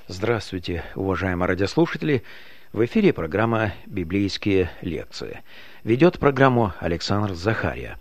Здравствуйте, уважаемые радиослушатели! В эфире программа «Библейские лекции». Ведет программу Александр Захария.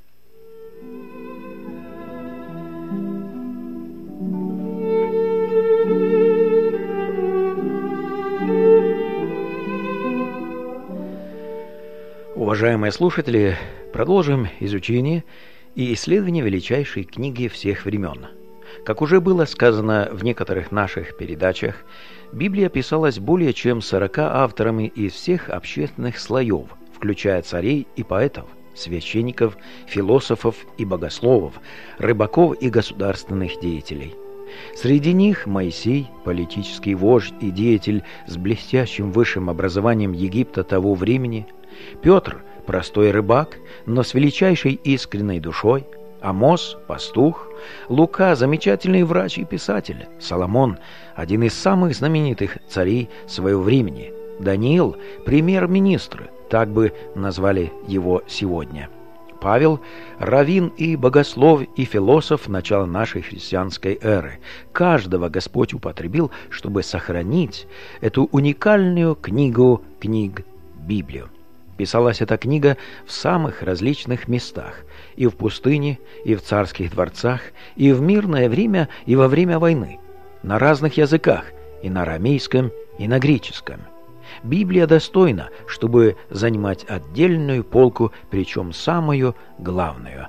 Уважаемые слушатели, продолжим изучение и исследование величайшей книги всех времен. Как уже было сказано в некоторых наших передачах, Библия писалась более чем 40 авторами из всех общественных слоев, включая царей и поэтов, священников, философов и богословов, рыбаков и государственных деятелей. Среди них Моисей, политический вождь и деятель с блестящим высшим образованием Египта того времени, Петр, простой рыбак, но с величайшей искренней душой, Амос – пастух, Лука – замечательный врач и писатель, Соломон – один из самых знаменитых царей своего времени, Даниил – премьер-министр, так бы назвали его сегодня, Павел – раввин и богослов и философ начала нашей христианской эры. Каждого Господь употребил, чтобы сохранить эту уникальную книгу книг Библию. Писалась эта книга в самых различных местах, и в пустыне, и в царских дворцах, и в мирное время, и во время войны, на разных языках, и на арамейском, и на греческом. Библия достойна, чтобы занимать отдельную полку, причем самую главную.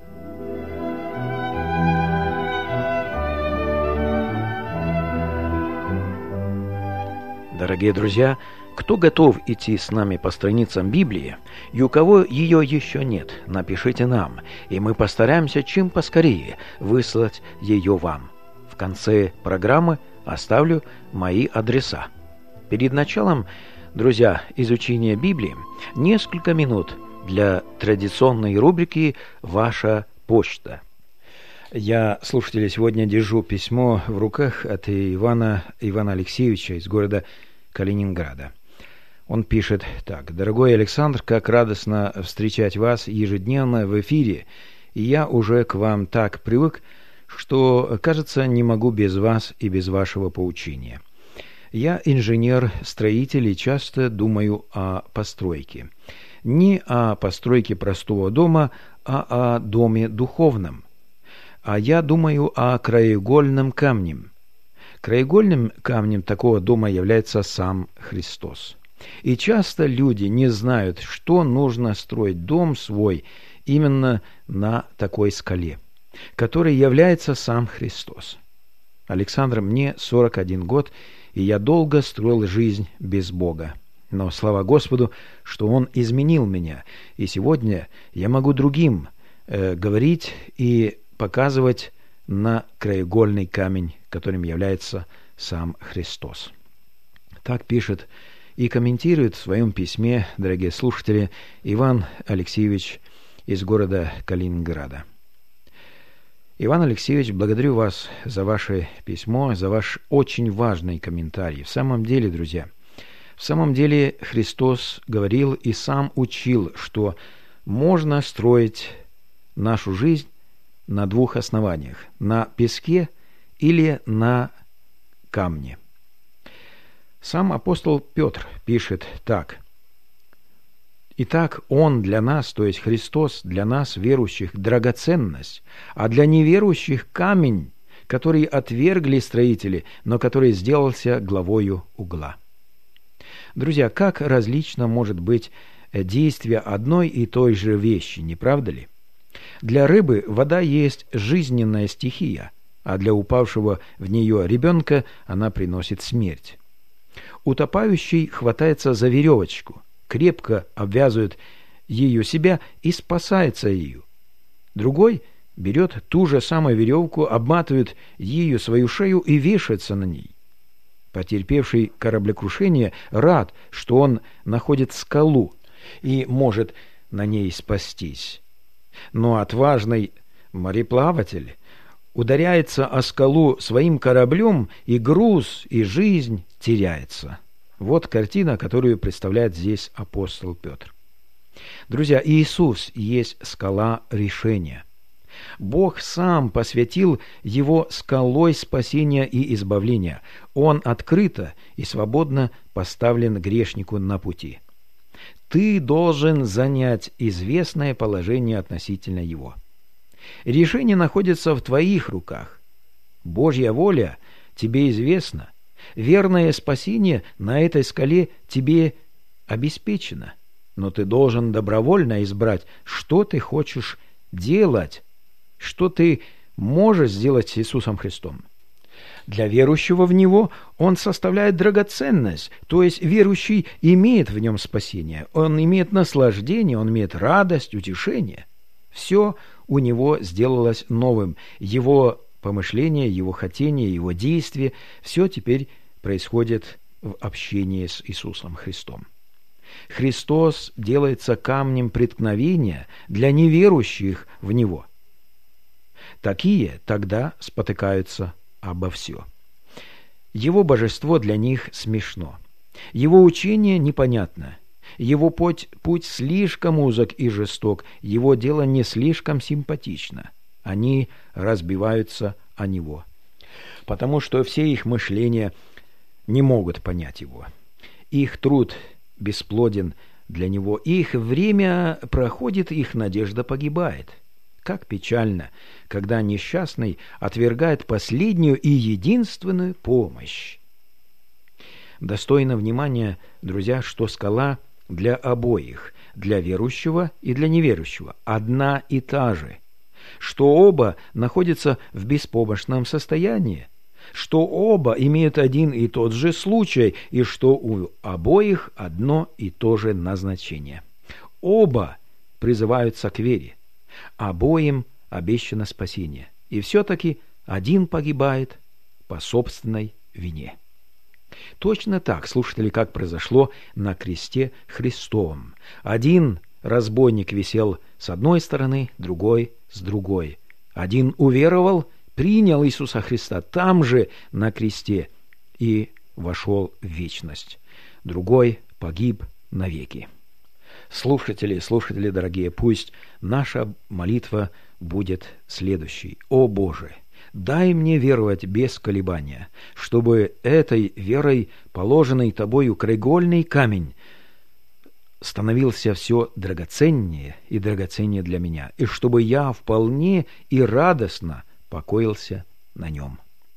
Дорогие друзья, кто готов идти с нами по страницам Библии, и у кого ее еще нет, напишите нам, и мы постараемся чем поскорее выслать ее вам. В конце программы оставлю мои адреса. Перед началом, друзья, изучения Библии несколько минут для традиционной рубрики «Ваша почта». Я, слушатели, сегодня держу письмо в руках от Ивана Алексеевича из города Калининграда. Он пишет так: «Дорогой Александр, как радостно встречать вас ежедневно в эфире, и я уже к вам так привык, что, кажется, не могу без вас и без вашего поучения. Я инженер-строитель и часто думаю о постройке. Не о постройке простого дома, а о доме духовном. А я думаю о краеугольном камне. Краеугольным камнем такого дома является сам Христос. И часто люди не знают, что нужно строить дом свой именно на такой скале, которой является сам Христос. Александр, мне 41 год, и я долго строил жизнь без Бога. Но слава Господу, что Он изменил меня, и сегодня я могу другим говорить и показывать на краеугольный камень, которым является сам Христос». Так пишет и комментирует в своем письме, дорогие слушатели, Иван Алексеевич из города Калининграда. Иван Алексеевич, благодарю вас за ваше письмо, за ваш очень важный комментарий. В самом деле, друзья, Христос говорил и сам учил, что можно строить нашу жизнь на двух основаниях: на песке или на камне. Сам апостол Петр пишет так: «Итак, Он для нас, то есть Христос, для нас, верующих, драгоценность, а для неверующих камень, который отвергли строители, но который сделался главою угла». Друзья, как различно может быть действие одной и той же вещи, не правда ли? Для рыбы вода есть жизненная стихия, а для упавшего в нее ребенка она приносит смерть. Утопающий хватается за веревочку, крепко обвязывает ею себя и спасается ею. Другой берет ту же самую веревку, обматывает ею свою шею и вешается на ней. Потерпевший кораблекрушение рад, что он находит скалу и может на ней спастись. Но отважный мореплаватель ударяется о скалу своим кораблем, и груз, и жизнь теряется. Вот картина, которую представляет здесь апостол Петр. Друзья, Иисус есть скала решения. Бог сам посвятил его скалой спасения и избавления. Он открыто и свободно поставлен грешнику на пути. Ты должен занять известное положение относительно его. Решение находится в твоих руках. Божья воля тебе известна. Верное спасение на этой скале тебе обеспечено. Но ты должен добровольно избрать, что ты хочешь делать, что ты можешь сделать с Иисусом Христом. Для верующего в Него Он составляет драгоценность, то есть верующий имеет в Нем спасение, он имеет наслаждение, он имеет радость, утешение. Все у него сделалось новым. Его помышления, его хотения, его действия, все теперь происходит в общении с Иисусом Христом. Христос делается камнем преткновения для неверующих в Него. Такие тогда спотыкаются обо все. Его божество для них смешно. Его учение непонятно. Его путь слишком узок и жесток. Его дело не слишком симпатично. Они разбиваются о Него, потому что все их мышления не могут понять Его. Их труд бесплоден для Него. Их время проходит, их надежда погибает. Как печально, когда несчастный отвергает последнюю и единственную помощь. Достойно внимания, друзья, что скала для обоих, для верующего и для неверующего, одна и та же, что оба находятся в беспомощном состоянии, что оба имеют один и тот же случай, и что у обоих одно и то же назначение. Оба призываются к вере, обоим обещано спасение, и все-таки один погибает по собственной вине. Точно так, слушатели, как произошло на кресте Христовом. Один разбойник висел с одной стороны, другой с другой. Один уверовал, принял Иисуса Христа там же на кресте и вошел в вечность. Другой погиб навеки. Слушатели, дорогие, пусть наша молитва будет следующей. О Боже, дай мне веровать без колебания, чтобы этой верой, положенный Тобою краеугольный камень, становился все драгоценнее и драгоценнее для меня, и чтобы я вполне и радостно покоился на нем.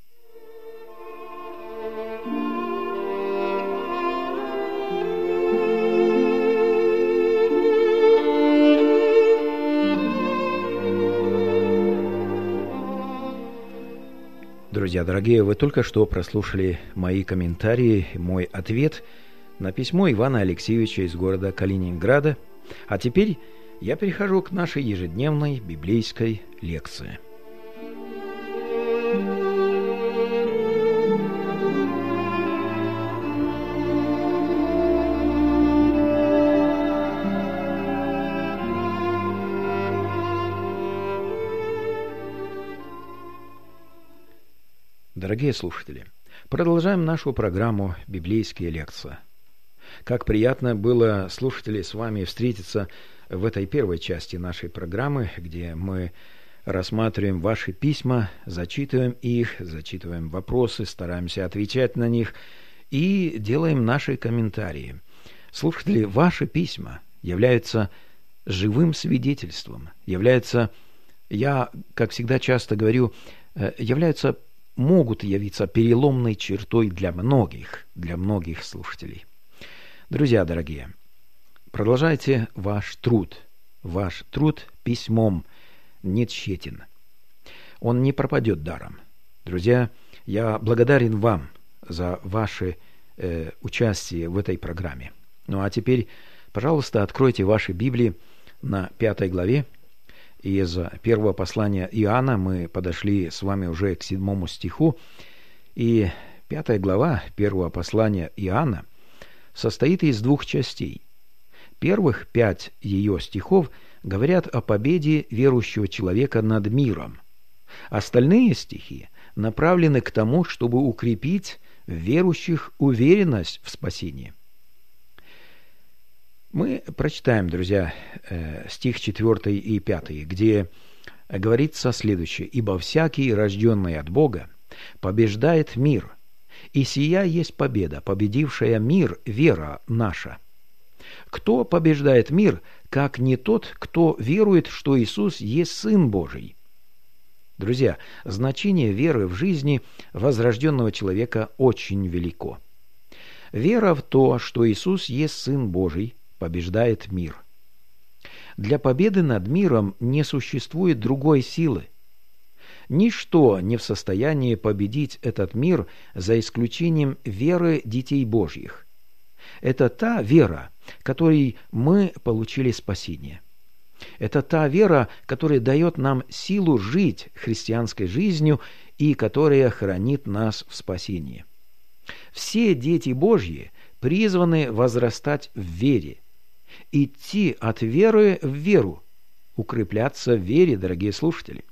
Друзья дорогие, вы только что прослушали мои комментарии, мой ответ на письмо Ивана Алексеевича из города Калининграда. А теперь я перехожу к нашей ежедневной библейской лекции. Дорогие слушатели, продолжаем нашу программу «Библейские лекции». Как приятно было, слушатели, с вами встретиться в этой первой части нашей программы, где мы рассматриваем ваши письма, зачитываем их, зачитываем вопросы, стараемся отвечать на них и делаем наши комментарии. Слушатели, ваши письма являются живым свидетельством, являются, я, как всегда часто говорю, могут явиться переломной чертой для многих слушателей. Друзья дорогие, продолжайте ваш труд. Ваш труд письмом не тщетен. Он не пропадет даром. Друзья, я благодарен вам за ваше участие в этой программе. Ну а теперь, пожалуйста, откройте ваши Библии на 5 главе. Из первого послания Иоанна мы подошли с вами уже к 7 стиху. И 5 глава первого послания Иоанна состоит из 2 частей. Первых 5 ее стихов говорят о победе верующего человека над миром. Остальные стихи направлены к тому, чтобы укрепить в верующих уверенность в спасении. Мы прочитаем, друзья, стих 4 и 5, где говорится следующее: «Ибо всякий, рожденный от Бога, побеждает мир, и сия есть победа, победившая мир, вера наша». Кто побеждает мир, как не тот, кто верует, что Иисус есть Сын Божий? Друзья, значение веры в жизни возрожденного человека очень велико. Вера в то, что Иисус есть Сын Божий, побеждает мир. Для победы над миром не существует другой силы. Ничто не в состоянии победить этот мир за исключением веры детей Божьих. Это та вера, которой мы получили спасение. Это та вера, которая дает нам силу жить христианской жизнью и которая хранит нас в спасении. Все дети Божьи призваны возрастать в вере, идти от веры в веру, укрепляться в вере, дорогие слушатели.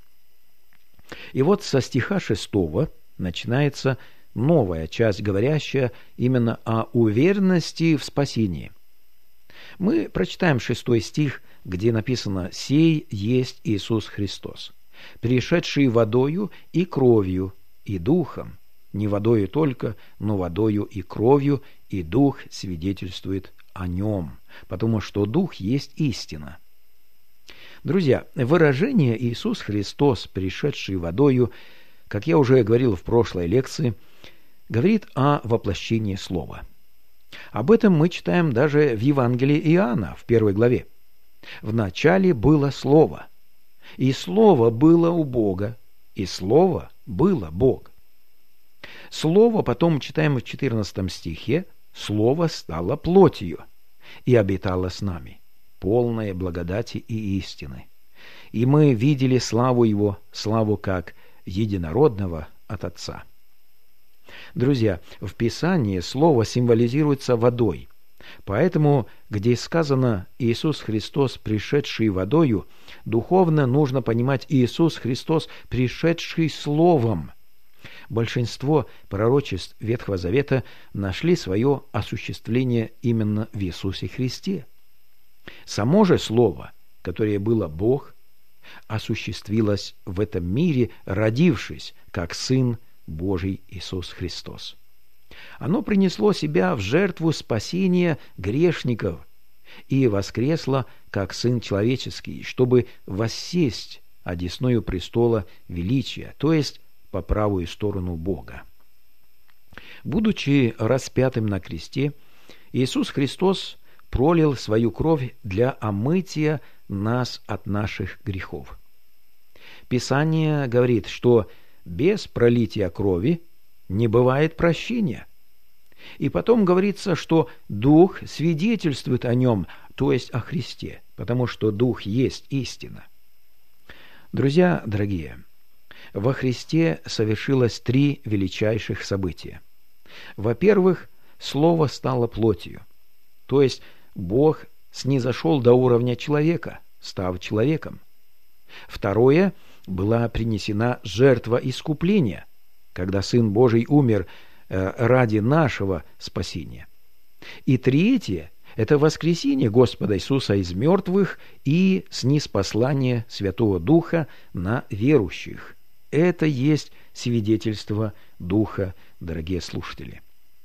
И вот со стиха 6 начинается новая часть, говорящая именно о уверенности в спасении. Мы прочитаем 6 стих, где написано: «Сей есть Иисус Христос, пришедший водою и кровью, и духом». Не водою только, но водою и кровью, и дух свидетельствует о нем, потому что дух есть истина. Друзья, выражение «Иисус Христос, пришедший водою», как я уже говорил в прошлой лекции, говорит о воплощении Слова. Об этом мы читаем даже в Евангелии Иоанна, в 1 главе. «В начале было Слово, и Слово было у Бога, и Слово было Бог». Слово, потом читаем в 14 стихе, «Слово стало плотью и обитало с нами, полное благодати и истины. И мы видели славу Его, славу как единородного от Отца». Друзья, в Писании Слово символизируется водой. Поэтому, где сказано «Иисус Христос, пришедший водою», духовно нужно понимать «Иисус Христос, пришедший Словом». Большинство пророчеств Ветхого Завета нашли свое осуществление именно в Иисусе Христе. Само же Слово, которое было Бог, осуществилось в этом мире, родившись как Сын Божий Иисус Христос. Оно принесло себя в жертву спасения грешников и воскресло как Сын Человеческий, чтобы воссесть одесную престола величия, то есть по правую сторону Бога. Будучи распятым на кресте, Иисус Христос пролил свою кровь для омытия нас от наших грехов. Писание говорит, что без пролития крови не бывает прощения. И потом говорится, что Дух свидетельствует о нем, то есть о Христе, потому что Дух есть истина. Друзья дорогие, во Христе совершилось 3 величайших события. Во-первых, Слово стало плотью, то есть Бог снизошел до уровня человека, став человеком. Второе, была принесена жертва искупления, когда Сын Божий умер ради нашего спасения. И третье, это воскресение Господа Иисуса из мертвых и ниспослание Святого Духа на верующих. Это есть свидетельство Духа, дорогие слушатели.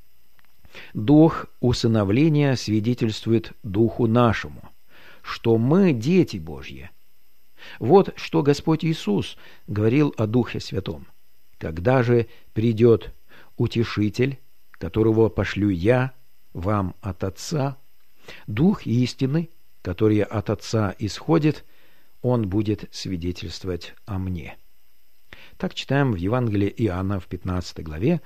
Дух усыновления свидетельствует Духу нашему, что мы дети Божьи. Вот что Господь Иисус говорил о Духе Святом. «Когда же придет Утешитель, которого пошлю я вам от Отца, Дух истины, который от Отца исходит, Он будет свидетельствовать о мне». Так читаем в Евангелии Иоанна в 15 главе,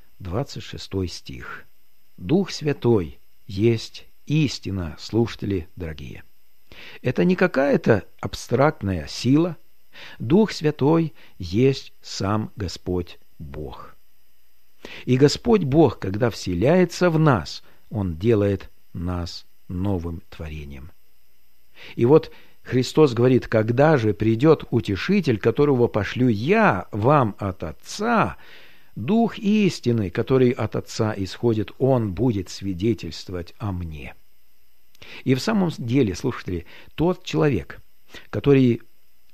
26 стих. Дух Святой есть истина, слушатели дорогие. Это не какая-то абстрактная сила. Дух Святой есть сам Господь Бог. И Господь Бог, когда вселяется в нас, Он делает нас новым творением. И вот Христос говорит: «Когда же придет Утешитель, которого пошлю я вам от Отца, Дух истины, который от Отца исходит, Он будет свидетельствовать о мне». И в самом деле, слушатели, тот человек, который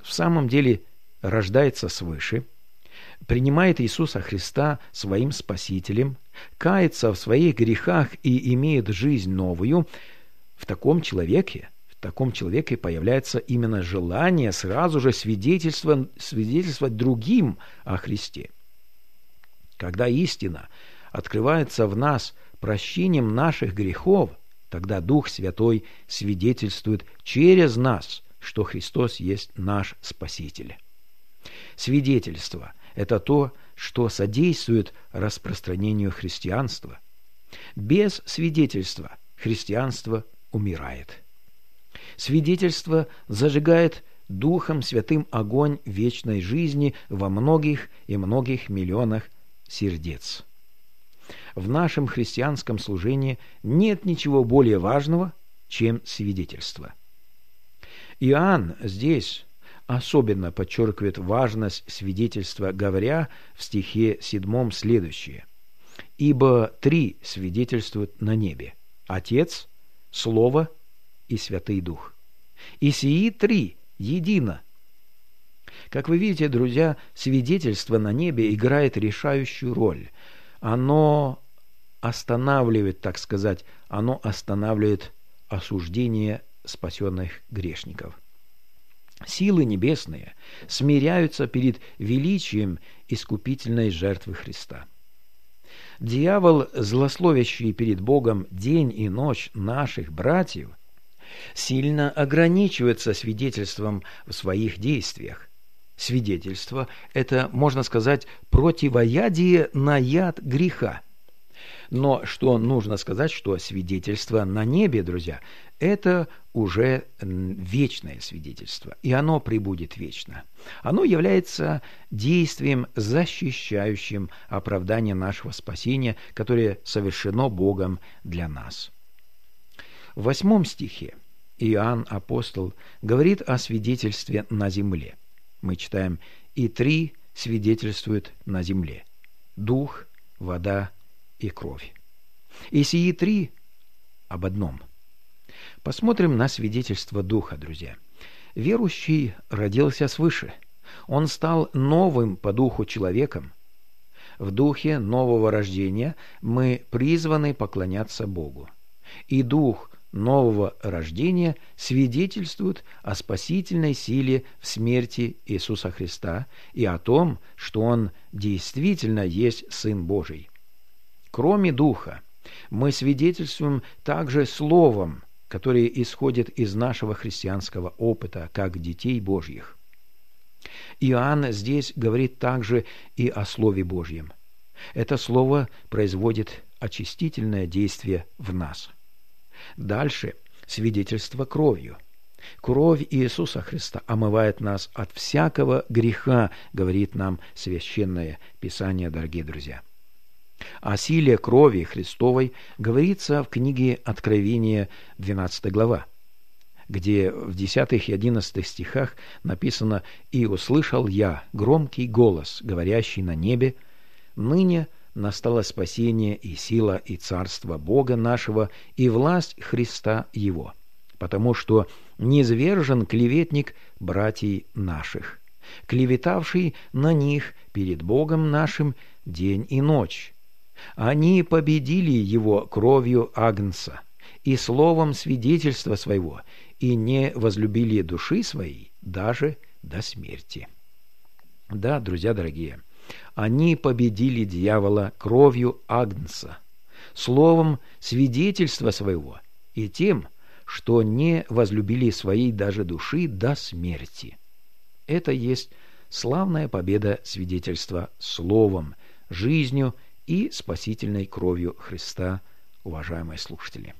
в самом деле рождается свыше, принимает Иисуса Христа своим Спасителем, кается в своих грехах и имеет жизнь новую, в таком человеке появляется именно желание сразу же свидетельствовать другим о Христе. Когда истина открывается в нас прощением наших грехов, тогда Дух Святой свидетельствует через нас, что Христос есть наш Спаситель. Свидетельство – это то, что содействует распространению христианства. Без свидетельства христианство умирает. Свидетельство зажигает Духом Святым огонь вечной жизни во многих и многих миллионах сердец. В нашем христианском служении нет ничего более важного, чем свидетельство. Иоанн здесь особенно подчеркивает важность свидетельства, говоря в стихе 7 следующее. «Ибо 3 свидетельствуют на небе – Отец, Слово и Святый Дух. И сии 3 едино». Как вы видите, друзья, свидетельство на небе играет решающую роль. Оно останавливает, так сказать, осуждение спасенных грешников. Силы небесные смиряются перед величием искупительной жертвы Христа. Дьявол, злословящий перед Богом день и ночь наших братьев, сильно ограничивается свидетельством в своих действиях. Свидетельство – это, можно сказать, противоядие на яд греха. Но что нужно сказать, что свидетельство на небе, друзья, это уже вечное свидетельство, и оно пребудет вечно. Оно является действием, защищающим оправдание нашего спасения, которое совершено Богом для нас. В 8 стихе Иоанн Апостол говорит о свидетельстве на земле. Мы читаем: «И 3 свидетельствуют на земле – дух, вода и кровь. И сии 3 об одном». Посмотрим на свидетельство Духа, друзья. Верующий родился свыше. Он стал новым по Духу человеком. В Духе нового рождения мы призваны поклоняться Богу. И Дух нового рождения свидетельствует о спасительной силе в смерти Иисуса Христа и о том, что Он действительно есть Сын Божий. Кроме Духа, мы свидетельствуем также Словом, которое исходит из нашего христианского опыта, как детей Божьих. Иоанн здесь говорит также и о Слове Божьем. Это Слово производит очистительное действие в нас. Дальше свидетельство кровью. Кровь Иисуса Христа омывает нас от всякого греха, говорит нам Священное Писание, дорогие друзья. О силе крови Христовой говорится в книге Откровения, 12 глава, где в 10 и 11 стихах написано: «И услышал я громкий голос, говорящий на небе: ныне настало спасение и сила и царство Бога нашего и власть Христа Его, потому что низвержен клеветник братьев наших, клеветавший на них перед Богом нашим день и ночь. Они победили его кровью Агнца и словом свидетельства своего, и не возлюбили души своей даже до смерти». Да, друзья дорогие, они победили дьявола кровью Агнца, словом свидетельства своего и тем, что не возлюбили своей даже души до смерти. Это есть славная победа свидетельства словом, жизнью и спасительной кровью Христа, уважаемые слушатели.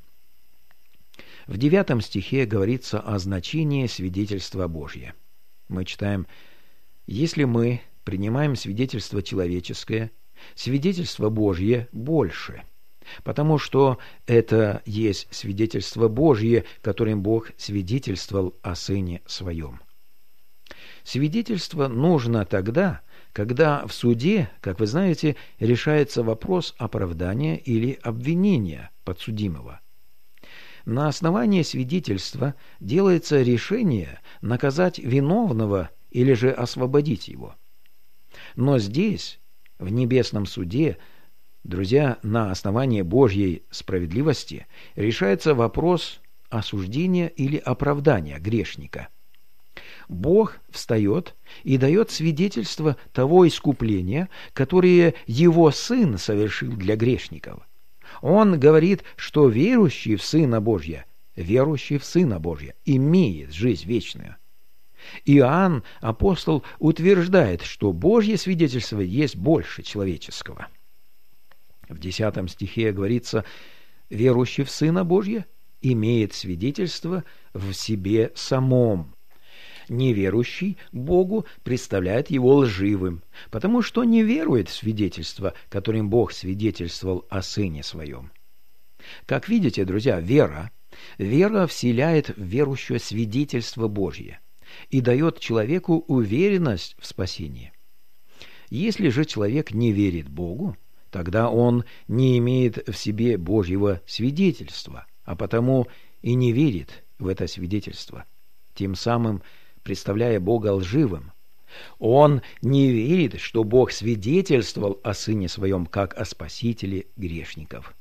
В 9 стихе говорится о значении свидетельства Божьего. Мы читаем: «Если мы принимаем свидетельство человеческое, свидетельство Божье больше, потому что это есть свидетельство Божье, которым Бог свидетельствовал о Сыне Своем». Свидетельство нужно тогда, когда в суде, как вы знаете, решается вопрос оправдания или обвинения подсудимого. На основании свидетельства делается решение наказать виновного или же освободить его. Но здесь, в небесном суде, друзья, на основании Божьей справедливости решается вопрос осуждения или оправдания грешника. Бог встает и дает свидетельство того искупления, которое Его Сын совершил для грешников. Он говорит, что верующий в Сына Божия имеет жизнь вечную. Иоанн, апостол, утверждает, что Божье свидетельство есть больше человеческого. В 10 стихе говорится: «Верующий в Сына Божия имеет свидетельство в себе самом». Неверующий Богу представляет его лживым, потому что не верует в свидетельство, которым Бог свидетельствовал о Сыне Своем. Как видите, друзья, вера вселяет в верующего свидетельство Божье и дает человеку уверенность в спасении. Если же человек не верит Богу, тогда он не имеет в себе Божьего свидетельства, а потому и не верит в это свидетельство, тем самым представляя Бога лживым. Он не верит, что Бог свидетельствовал о Сыне Своем как о Спасителе грешников.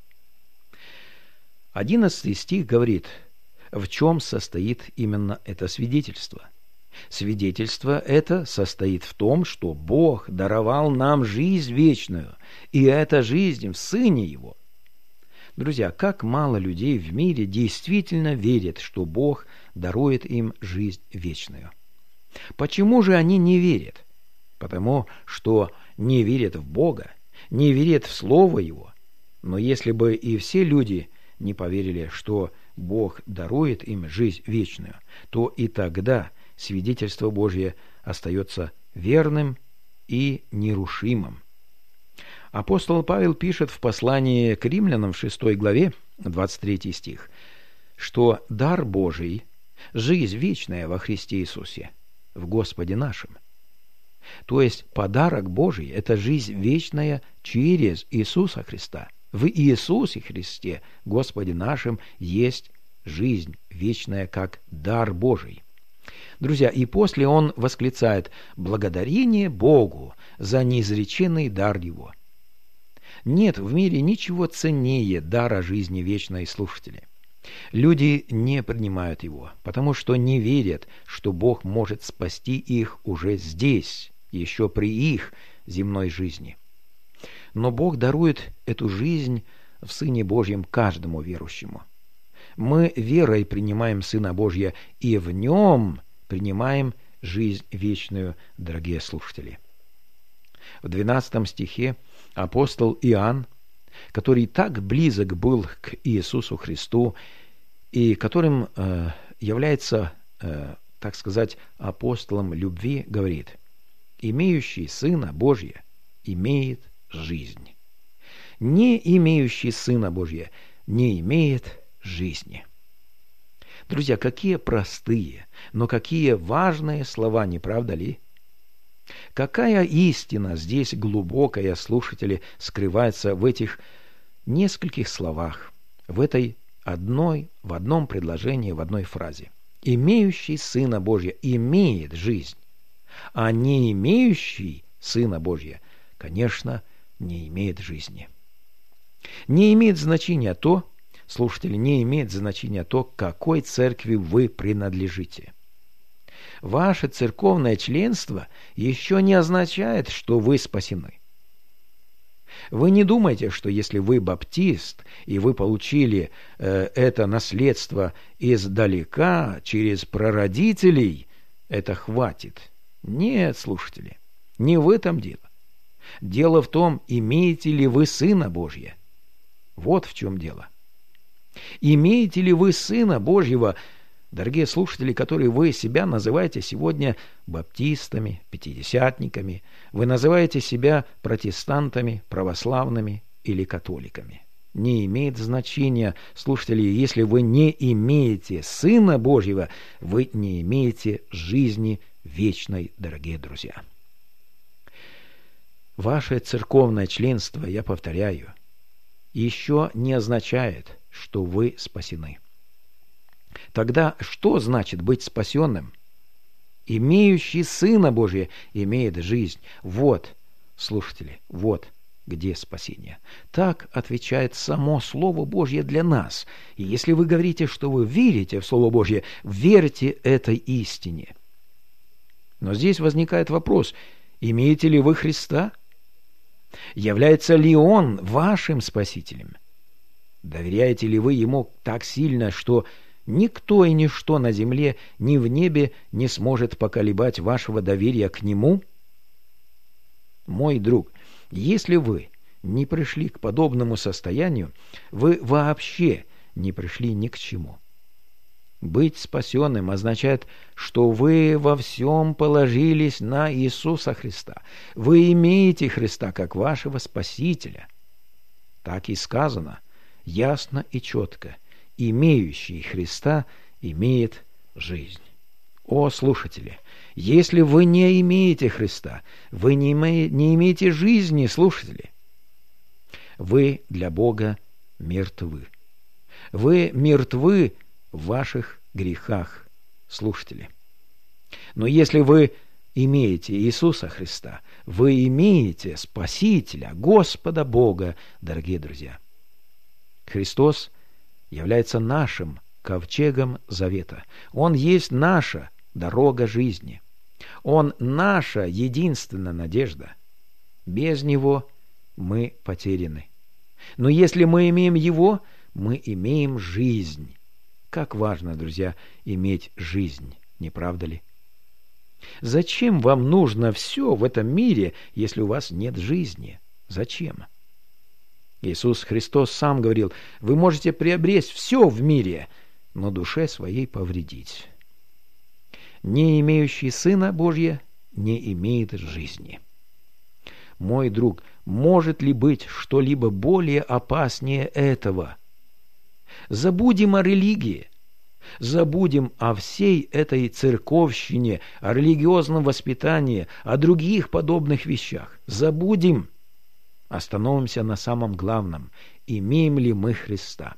11 стих говорит, в чем состоит именно это свидетельство. Свидетельство это состоит в том, что Бог даровал нам жизнь вечную, и эта жизнь в Сыне Его. Друзья, как мало людей в мире действительно верят, что Бог дарует им жизнь вечную. Почему же они не верят? Потому что не верят в Бога, не верят в Слово Его. Но если бы и все люди не поверили, что Бог дарует им жизнь вечную, то и тогда свидетельство Божье остается верным и нерушимым. Апостол Павел пишет в послании к римлянам в 6 главе, 23 стих, что дар Божий – жизнь вечная во Христе Иисусе, в Господе нашем. То есть подарок Божий – это жизнь вечная через Иисуса Христа. В Иисусе Христе, Господе нашим, есть жизнь вечная как дар Божий. Друзья, и после он восклицает «благодарение Богу за неизреченный дар Его». Нет в мире ничего ценнее дара жизни вечной, слушатели. Люди не принимают его, потому что не верят, что Бог может спасти их уже здесь, еще при их земной жизни. Но Бог дарует эту жизнь в Сыне Божьем каждому верующему. Мы верой принимаем Сына Божия и в Нем принимаем жизнь вечную, дорогие слушатели. В 12 стихе апостол Иоанн, который так близок был к Иисусу Христу и которым является, так сказать, апостолом любви, говорит: «Имеющий Сына Божия имеет жизнь. Не имеющий Сына Божия не имеет жизни». Друзья, какие простые, но какие важные слова, не правда ли? Какая истина здесь глубокая, слушатели, скрывается в этих нескольких словах, в одном предложении, в одной фразе. Имеющий Сына Божия имеет жизнь, а не имеющий Сына Божия, конечно, не имеет жизни. Не имеет значения то, слушатели, не имеет значения то, к какой церкви вы принадлежите. Ваше церковное членство еще не означает, что вы спасены. Вы не думайте, что если вы баптист, и вы получили это наследство издалека, через прародителей, это хватит. Нет, слушатели, не в этом дело. Дело в том, имеете ли вы Сына Божия. Вот в чем дело. Имеете ли вы Сына Божьего, дорогие слушатели, которые вы себя называете сегодня баптистами, пятидесятниками, вы называете себя протестантами, православными или католиками. Не имеет значения, слушатели, если вы не имеете Сына Божьего, вы не имеете жизни вечной, дорогие друзья. Ваше церковное членство, я повторяю, еще не означает, что вы спасены. Тогда что значит быть спасенным? Имеющий Сына Божия имеет жизнь. Вот, слушатели, вот где спасение. Так отвечает само Слово Божье для нас. И если вы говорите, что вы верите в Слово Божье, верьте этой истине. Но здесь возникает вопрос, имеете ли вы Христа? Является ли Он вашим Спасителем? Доверяете ли вы Ему так сильно, что никто и ничто на земле, ни в небе не сможет поколебать вашего доверия к Нему? Мой друг, если вы не пришли к подобному состоянию, вы вообще не пришли ни к чему. Быть спасенным означает, что вы во всем положились на Иисуса Христа. Вы имеете Христа как вашего Спасителя. Так и сказано, ясно и четко: имеющий Христа имеет жизнь. О, слушатели, если вы не имеете Христа, вы не имеете жизни, слушатели. Вы для Бога мертвы. Вы мертвы в ваших грехах, слушатели. Но если вы имеете Иисуса Христа, вы имеете Спасителя, Господа Бога, дорогие друзья. Христос является нашим ковчегом завета. Он есть наша дорога жизни. Он наша единственная надежда. Без Него мы потеряны. Но если мы имеем Его, мы имеем жизнь. Как важно, друзья, иметь жизнь, не правда ли? Зачем вам нужно все в этом мире, если у вас нет жизни? Зачем? Иисус Христос сам говорил: вы можете приобрести все в мире, но душе своей повредить. Не имеющий Сына Божия не имеет жизни. Мой друг, может ли быть что-либо более опаснее этого? Забудем о религии, забудем о всей этой церковщине, о религиозном воспитании, о других подобных вещах. Забудем. Остановимся на самом главном. Имеем ли мы Христа?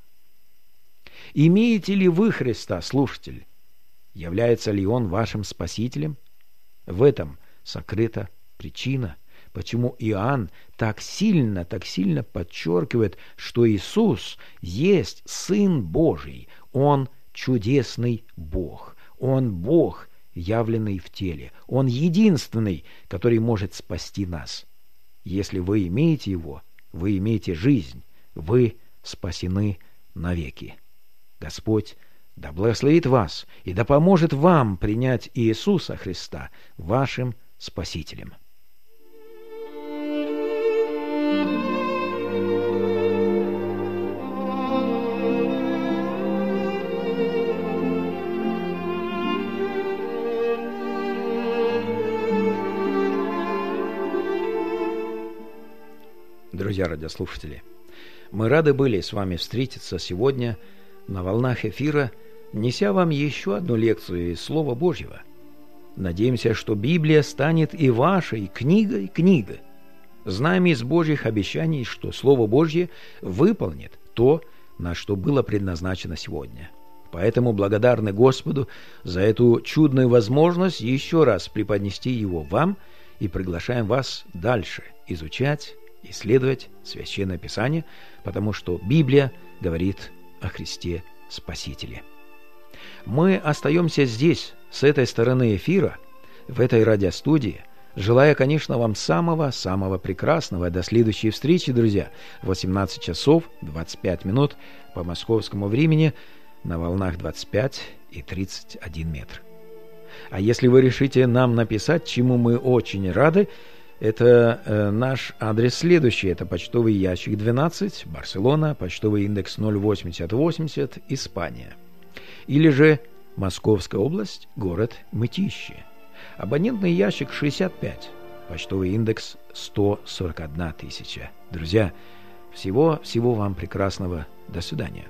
Имеете ли вы Христа, слушатель? Является ли Он вашим Спасителем? В этом сокрыта причина, почему Иоанн так сильно подчеркивает, что Иисус есть Сын Божий. Он чудесный Бог. Он Бог, явленный в теле. Он единственный, который может спасти нас. Если вы имеете Его, вы имеете жизнь, вы спасены навеки. Господь да благословит вас и да поможет вам принять Иисуса Христа вашим Спасителем. Друзья радиослушатели, мы рады были с вами встретиться сегодня на волнах эфира, неся вам еще одну лекцию из Слова Божьего. Надеемся, что Библия станет и вашей книгой. Знаем из Божьих обещаний, что Слово Божье выполнит то, на что было предназначено сегодня. Поэтому благодарны Господу за эту чудную возможность еще раз преподнести его вам и приглашаем вас дальше изучать, исследовать Священное Писание, потому что Библия говорит о Христе Спасителе. Мы остаемся здесь, с этой стороны эфира, в этой радиостудии, желая, конечно, вам самого прекрасного. До следующей встречи, друзья, в 18 часов 25 минут по московскому времени на волнах 25 и 31 метр. А если вы решите нам написать, чему мы очень рады, это наш адрес следующий. Это почтовый ящик 12, Барселона, почтовый индекс 08080, Испания. Или же Московская область, город Мытищи. Абонентный ящик 65, почтовый индекс 141 тысяча. Друзья, всего вам прекрасного. До свидания.